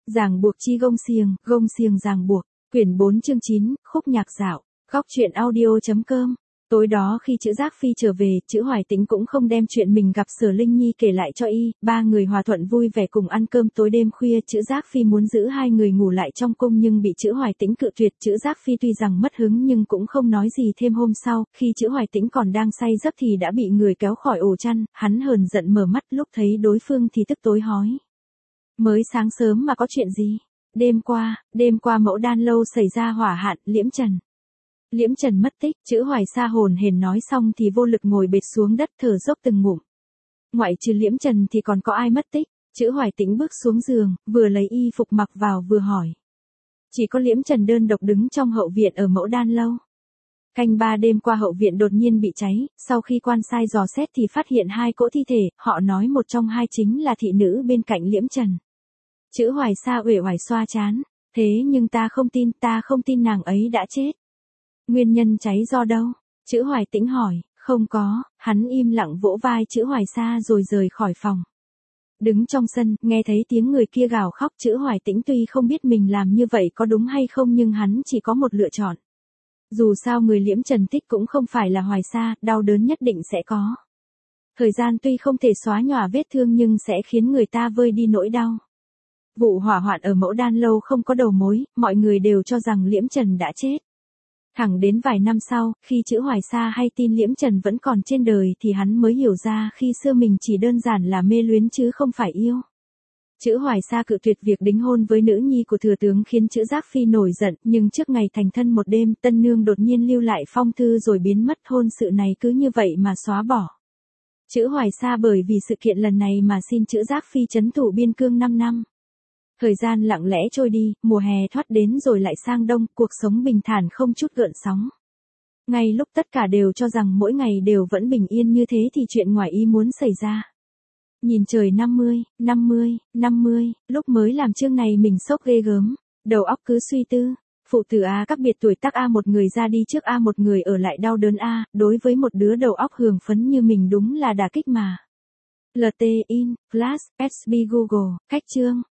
Ràng buộc chi gông xiềng ràng buộc. Quyển 4 chương 9, khúc nhạc dạo. Góc truyện audio.com. Tối đó khi Chữ Giác Phi trở về, Chữ Hoài Tĩnh cũng không đem chuyện mình gặp Sở Linh Nhi kể lại cho y, ba người hòa thuận vui vẻ cùng ăn cơm tối. Đêm khuya Chữ Giác Phi muốn giữ hai người ngủ lại trong cung nhưng bị Chữ Hoài Tĩnh cự tuyệt. Chữ Giác Phi tuy rằng mất hứng nhưng cũng không nói gì thêm. Hôm sau, khi Chữ Hoài Tĩnh còn đang say giấc thì đã bị người kéo khỏi ổ chăn, hắn hờn giận mở mắt, lúc thấy đối phương thì tức tối hói. Mới sáng sớm mà có chuyện gì? Đêm qua Mẫu Đan lâu xảy ra hỏa hạn, Liễm Trần mất tích. Chữ Hoài Sa hồn hển nói xong thì vô lực ngồi bệt xuống đất thở dốc từng ngụm. Ngoại trừ Liễm Trần thì còn có ai mất tích? Chữ Hoài Tĩnh bước xuống giường, vừa lấy y phục mặc vào vừa hỏi. Chỉ có Liễm Trần đơn độc đứng trong hậu viện ở Mẫu Đan lâu. Canh 3 đêm qua hậu viện đột nhiên bị cháy, sau khi quan sai dò xét thì phát hiện hai cỗ thi thể, họ nói một trong hai chính là thị nữ bên cạnh Liễm Trần. Chữ Hoài Sa uể oải xoa trán, thế nhưng ta không tin nàng ấy đã chết. Nguyên nhân cháy do đâu? Chữ Hoài Tĩnh hỏi. Không có. Hắn im lặng vỗ vai Chữ Hoài Sa rồi rời khỏi phòng. Đứng trong sân, nghe thấy tiếng người kia gào khóc. Chữ Hoài Tĩnh tuy không biết mình làm như vậy có đúng hay không nhưng hắn chỉ có một lựa chọn. Dù sao người Liễm Trần thích cũng không phải là Hoài Sa, đau đớn nhất định sẽ có. Thời gian tuy không thể xóa nhòa vết thương nhưng sẽ khiến người ta vơi đi nỗi đau. Vụ hỏa hoạn ở Mẫu Đan lâu không có đầu mối, mọi người đều cho rằng Liễm Trần đã chết. Thẳng đến vài năm sau, khi Chữ Hoài Sa hay tin Liễm Trần vẫn còn trên đời thì hắn mới hiểu ra khi xưa mình chỉ đơn giản là mê luyến chứ không phải yêu. Chữ Hoài Sa cự tuyệt việc đính hôn với nữ nhi của thừa tướng khiến Chữ Giác Phi nổi giận, nhưng trước ngày thành thân một đêm, tân nương đột nhiên lưu lại phong thư rồi biến mất, hôn sự này cứ như vậy mà xóa bỏ. Chữ Hoài Sa bởi vì sự kiện lần này mà xin Chữ Giác Phi trấn thủ biên cương 5 năm. Thời gian lặng lẽ trôi đi, mùa hè thoát đến rồi lại sang đông, cuộc sống bình thản không chút gợn sóng. Ngay lúc tất cả đều cho rằng mỗi ngày đều vẫn bình yên như thế thì chuyện ngoài ý muốn xảy ra. Nhìn trời 50, lúc mới làm chương này mình sốc ghê gớm, đầu óc cứ suy tư. Phụ tử A các biệt tuổi tác A, một người ra đi trước A, một người ở lại đau đớn A, đối với một đứa đầu óc hưởng phấn như mình đúng là đả kích mà. LT in, Flash, SB Google, cách chương.